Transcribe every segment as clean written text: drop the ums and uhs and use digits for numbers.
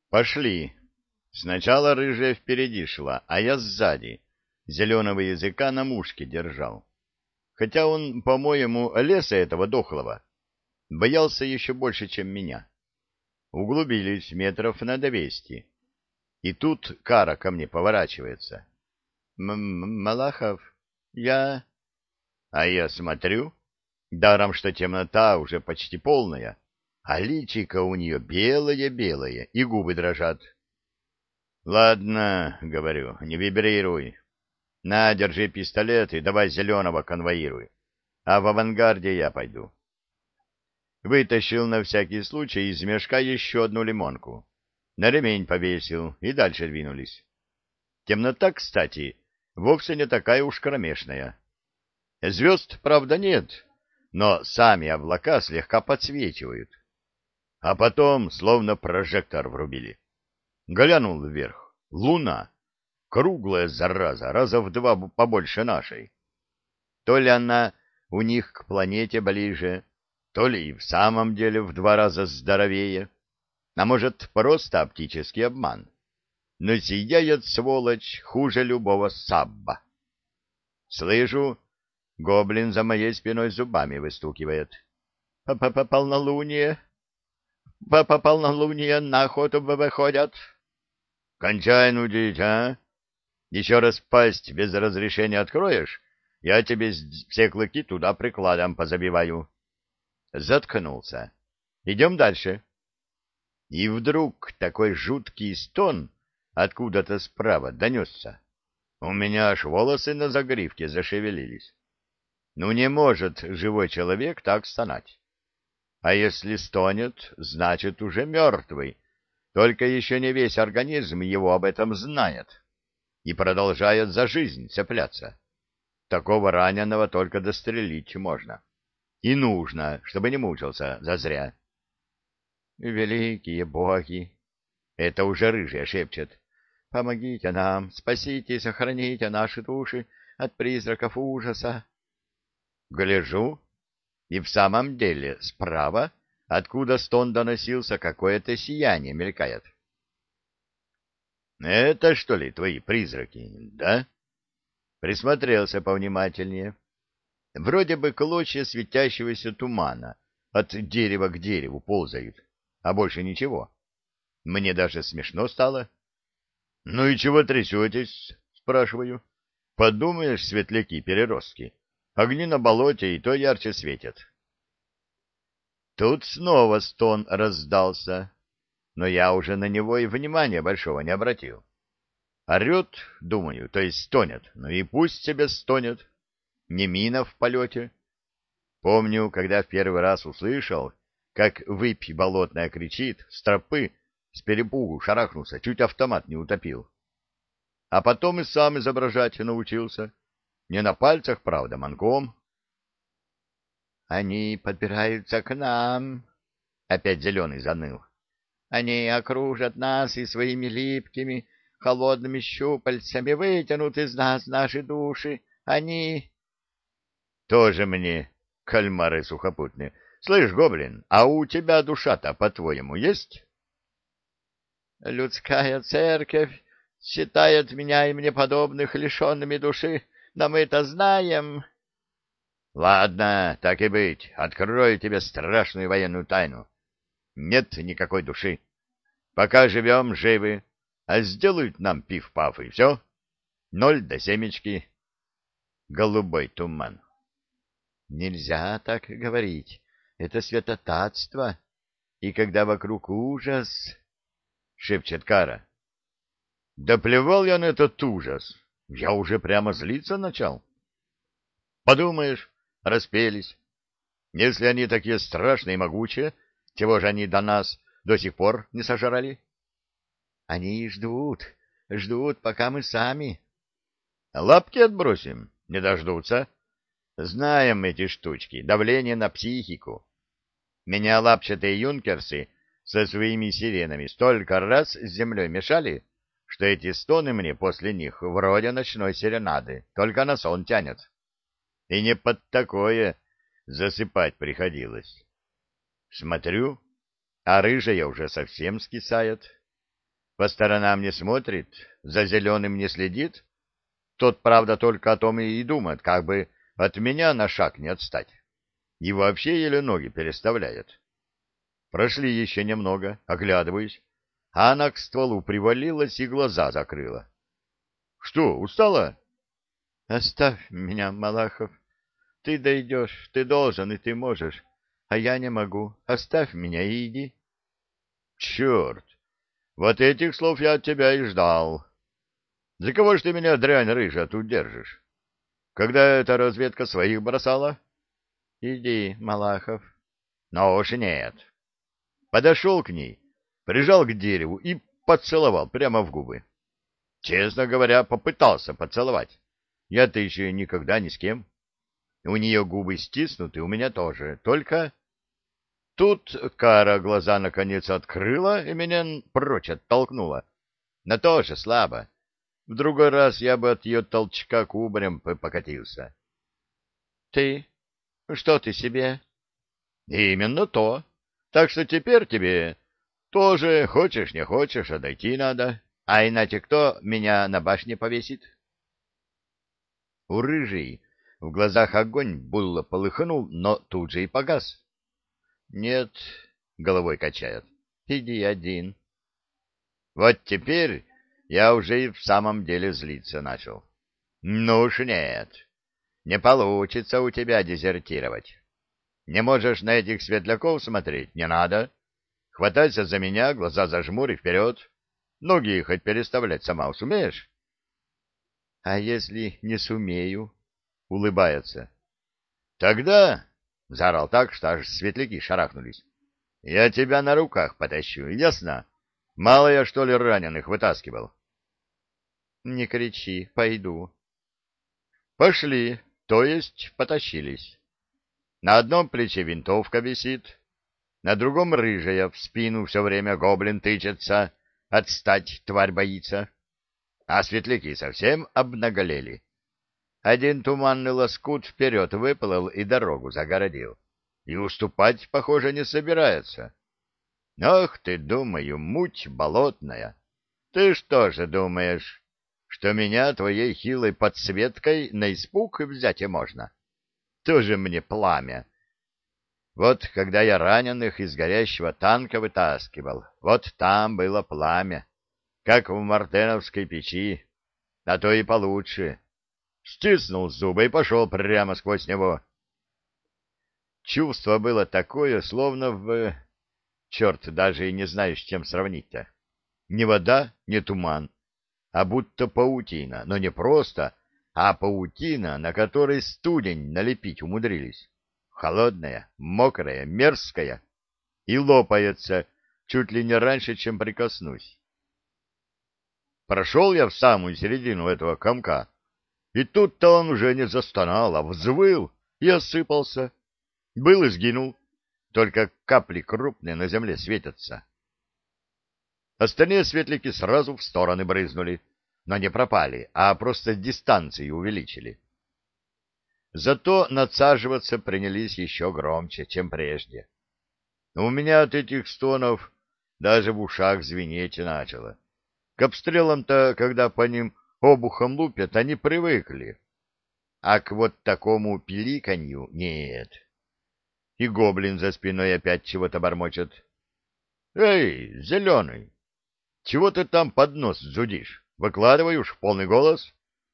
Пошли. Сначала рыжая впереди шла, а я сзади. Зеленого языка на мушке держал. Хотя он, по-моему, леса этого дохлого боялся еще больше, чем меня. Углубились метров на 200. И тут Кара ко мне поворачивается. Малахов, я... А я смотрю, даром что темнота уже почти полная, а личико у нее белое-белое, и губы дрожат. Ладно, говорю, не вибрируй. На, держи пистолет и давай зеленого конвоируй. А в авангарде я пойду. Вытащил на всякий случай из мешка еще одну лимонку. На ремень повесил и дальше двинулись. Темнота, кстати, вовсе не такая уж кромешная. Звезд, правда, нет, но сами облака слегка подсвечивают. А потом словно прожектор врубили. Глянул вверх. Луна. Круглая зараза, раза в 2 побольше нашей. То ли она у них к планете ближе, то ли и в самом деле в 2 раза здоровее, а может, просто оптический обман. Но сияет, сволочь, хуже любого сабба. Слышу, гоблин за моей спиной зубами выстукивает. Полнолуние. Полнолуние на охоту выходят. Кончай нудить, а? Еще раз пасть без разрешения откроешь, я тебе все клыки туда прикладом позабиваю. Заткнулся. Идем дальше. И вдруг такой жуткий стон откуда-то справа донесся. У меня аж волосы на загривке зашевелились. Ну, не может живой человек так стонать. А если стонет, значит, уже мертвый. Только еще не весь организм его об этом знает и продолжает за жизнь цепляться. Такого раненого только дострелить можно. И нужно, чтобы не мучился зазря. Великие боги! Это уже рыжая шепчет. Помогите нам, спасите и сохраните наши души от призраков ужаса. Гляжу, и в самом деле справа, откуда стон доносился, какое-то сияние мелькает. Это что ли твои призраки, да? Присмотрелся повнимательнее. Вроде бы клочья светящегося тумана от дерева к дереву ползают, а больше ничего. Мне даже смешно стало. — Ну и чего трясетесь? — спрашиваю. — Подумаешь, светляки-переростки. Огни на болоте и то ярче светят. Тут снова стон раздался, но я уже на него и внимания большого не обратил. Орет, думаю, то есть стонет, ну и пусть себе стонет. Не мина в полете. Помню, когда в первый раз услышал, как выпь болотная кричит, с тропы, с перепугу шарахнулся, чуть автомат не утопил. А потом и сам изображать научился. Не на пальцах, правда, манком. Они подбираются к нам. Опять зеленый заныл. Они окружат нас и своими липкими, холодными щупальцами вытянут из нас наши души. Они... Тоже мне, кальмары сухопутные. Слышь, гоблин, а у тебя душа-то, по-твоему, есть? Людская церковь считает меня и мне подобных лишенными души, но мы-то знаем. Ладно, так и быть, открою тебе страшную военную тайну. Нет никакой души. Пока живем, живы, а сделают нам пиф-паф, и все. 0 до семечки. Голубой туман. Нельзя так говорить. Это святотатство. И когда вокруг ужас, — шепчет Кара. Да плевал я на этот ужас. Я уже прямо злиться начал. Подумаешь, распелись. Если они такие страшные и могучие, чего же они до нас до сих пор не сожрали? Они ждут, ждут, пока мы сами. Лапки отбросим, не дождутся. Знаем эти штучки, давление на психику. Меня лапчатые юнкерсы со своими сиренами столько раз с землей мешали, что эти стоны мне после них вроде ночной серенады, только на сон тянет. И не под такое засыпать приходилось. Смотрю, а рыжая уже совсем скисает. По сторонам не смотрит, за зеленым не следит. Тот, правда, только о том и думает, как бы от меня на шаг не отстать. И вообще еле ноги переставляет. Прошли еще немного, оглядываюсь, а она к стволу привалилась и глаза закрыла. — Что, устала? — Оставь меня, Малахов. Ты дойдешь, ты должен и ты можешь, а я не могу. Оставь меня и иди. — Черт! Вот этих слов я от тебя и ждал. За кого ж ты меня, дрянь рыжая, тут держишь? Когда эта разведка своих бросала? — Иди, Малахов. — Но уж нет. Подошел к ней, прижал к дереву и поцеловал прямо в губы. Честно говоря, попытался поцеловать. Я-то еще никогда ни с кем. У нее губы стиснуты, у меня тоже. Только тут Кара глаза наконец открыла и меня прочь оттолкнула. Но тоже слабо. В другой раз я бы от ее толчка кубарем покатился. — Ты? Что ты себе? — Именно то. Так что теперь тебе тоже, хочешь не хочешь, а дойти надо. А иначе кто меня на башне повесит? У рыжей в глазах огонь було полыхнул, но тут же и погас. — Нет, — головой качает, — иди один. Вот теперь я уже и в самом деле злиться начал. Ну уж нет, не получится у тебя дезертировать. Не можешь на этих светляков смотреть? Не надо. Хватайся за меня, глаза зажмурь и вперед. Ноги хоть переставлять сама сумеешь? — А если не сумею? — улыбается. — Тогда, — заорал так, что аж светляки шарахнулись, — я тебя на руках потащу, ясно? Мало я, что ли, раненых вытаскивал? — Не кричи, пойду. Пошли, то есть потащились. На одном плече винтовка висит, на другом рыжая, в спину все время гоблин тычется, отстать тварь боится. А светляки совсем обнаголели. Один туманный лоскут вперед выплыл и дорогу загородил. И уступать, похоже, не собирается. Ах ты, думаю, муть болотная. Ты что же думаешь, что меня твоей хилой подсветкой на испуг взять и можно? Тоже мне пламя. Вот когда я раненых из горящего танка вытаскивал, вот там было пламя, как в мартеновской печи, а то и получше. Стиснул зубы и пошел прямо сквозь него. Чувство было такое, словно в... Черт, даже и не знаю, с чем сравнить-то. Ни вода, ни туман, а будто паутина, но не просто, а паутина, на которой студень налепить умудрились. Холодная, мокрая, мерзкая и лопается чуть ли не раньше, чем прикоснусь. Прошел я в самую середину этого комка, и тут-то он уже не застонал, а взвыл и осыпался. Был и сгинул, только капли крупные на земле светятся. Остальные светляки сразу в стороны брызнули, но не пропали, а просто дистанции увеличили. Зато надсаживаться принялись еще громче, чем прежде. У меня от этих стонов даже в ушах звенеть начало. К обстрелам-то, когда по ним обухом лупят, они привыкли. А к вот такому пиликанью нет. И гоблин за спиной опять чего-то бормочет. — Эй, зеленый, чего ты там под нос зудишь? Выкладывай уж в полный голос.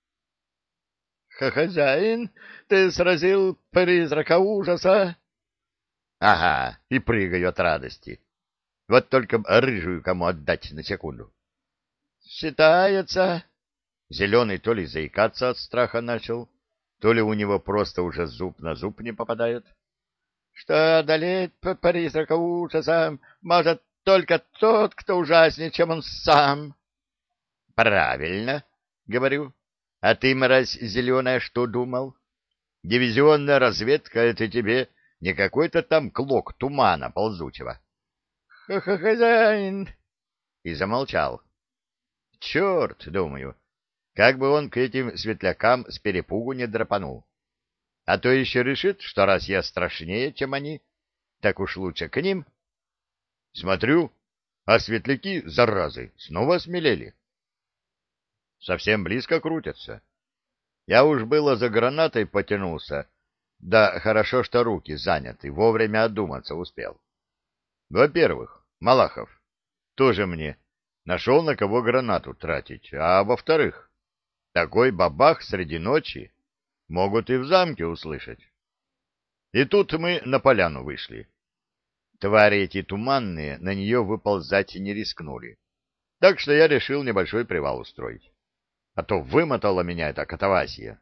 — Хозяин, ты сразил призрака ужаса? — Ага, и прыгаю от радости. Вот только рыжую кому отдать на секунду. — Считается. Зеленый то ли заикаться от страха начал, то ли у него просто уже зуб на зуб не попадает. — Что одолеть призрака ужаса может только тот, кто ужаснее, чем он сам. — Правильно, — говорю. — А ты, мразь зеленая, что думал? Дивизионная разведка — это тебе не какой-то там клок тумана ползучего. — Хозяин! И замолчал. Черт, думаю, как бы он к этим светлякам с перепугу не драпанул. А то еще решит, что раз я страшнее, чем они, так уж лучше к ним. Смотрю, а светляки, заразы, снова осмелели. Совсем близко крутятся. Я уж было за гранатой потянулся, да хорошо, что руки заняты, вовремя одуматься успел. Во-первых, Малахов тоже мне нашел на кого гранату тратить, а во-вторых, такой бабах среди ночи могут и в замке услышать. И тут мы на поляну вышли. Твари эти туманные на нее выползать не рискнули, так что я решил небольшой привал устроить. А то вымотала меня эта катавасия.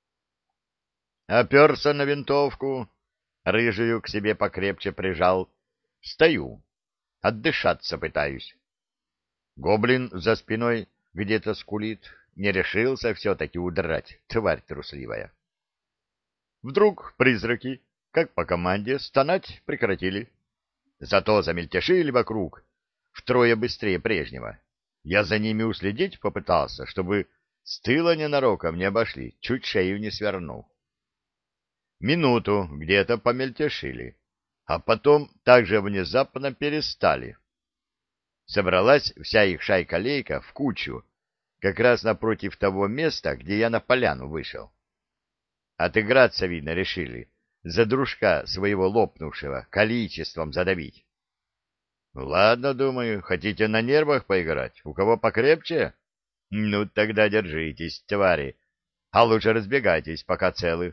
Оперся на винтовку, рыжую к себе покрепче прижал. Стою, отдышаться пытаюсь. Гоблин за спиной где-то скулит, не решился все-таки удрать, тварь трусливая. Вдруг призраки, как по команде, стонать прекратили. Зато замельтешили вокруг, втрое быстрее прежнего. Я за ними уследить попытался, чтобы с тыла ненароком не обошли, чуть шею не свернул. Минуту где-то помельтешили, а потом также внезапно перестали. Собралась вся их шайка-лейка в кучу, как раз напротив того места, где я на поляну вышел. Отыграться, видно, решили, за дружка своего лопнувшего количеством задавить. Ладно, думаю, хотите на нервах поиграть? У кого покрепче? Ну, тогда держитесь, твари, а лучше разбегайтесь, пока целы.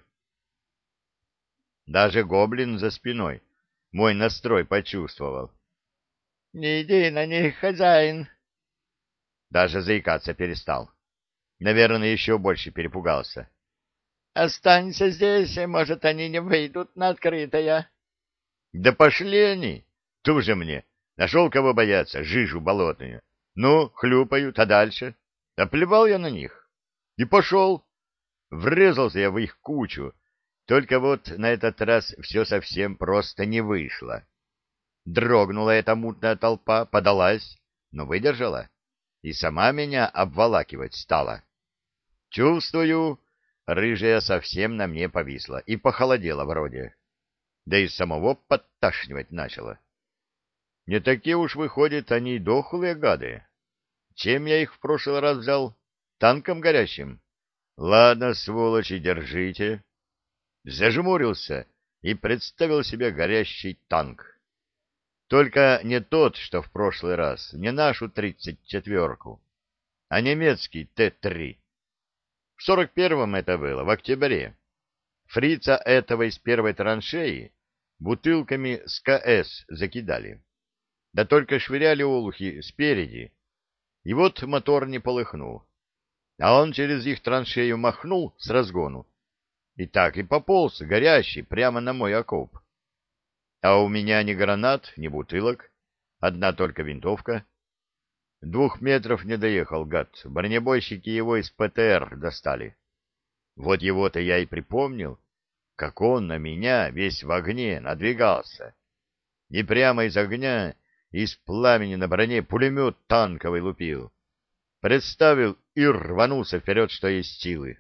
Даже гоблин за спиной мой настрой почувствовал. — Не иди на них, хозяин! Даже заикаться перестал. Наверное, еще больше перепугался. — Останься здесь, может, они не выйдут на открытое. — Да пошли они! Тоже мне! Нашел кого бояться, жижу болотную. Ну, хлюпают, а дальше? Да плевал я на них. И пошел. Врезался я в их кучу. Только вот на этот раз все совсем просто не вышло. Дрогнула эта мутная толпа, подалась, но выдержала. И сама меня обволакивать стала. Чувствую, рыжая совсем на мне повисла и похолодела вроде. Да и самого подташнивать начала. Не такие уж, выходят, они дохлые гады. Чем я их в прошлый раз взял? Танком горящим? Ладно, сволочи, держите. Зажмурился и представил себе горящий танк. Только не тот, что в прошлый раз, не нашу 34-ку, а немецкий Т-3. В 41-м это было, в октябре. Фрица этого из первой траншеи бутылками с КС закидали. Да только швыряли олухи спереди, и вот мотор не полыхнул. А он через их траншею махнул с разгону, и так и пополз горящий прямо на мой окоп. А у меня ни гранат, ни бутылок, одна только винтовка. 2 метров не доехал, гад, бронебойщики его из ПТР достали. Вот его-то я и припомнил, как он на меня весь в огне надвигался. И прямо из огня, из пламени на броне пулемет танковый лупил. Представил и рванулся вперед, что есть силы.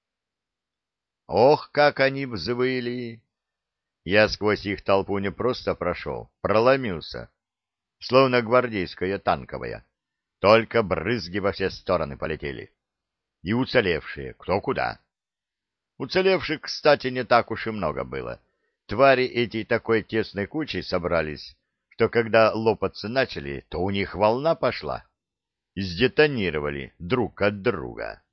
Ох, как они взвыли! Я сквозь их толпу не просто прошел, проломился, словно гвардейская танковая. Только брызги во все стороны полетели. И уцелевшие, кто куда. Уцелевших, кстати, не так уж и много было. Твари эти такой тесной кучей собрались, что когда лопаться начали, то у них волна пошла. Сдетонировали друг от друга.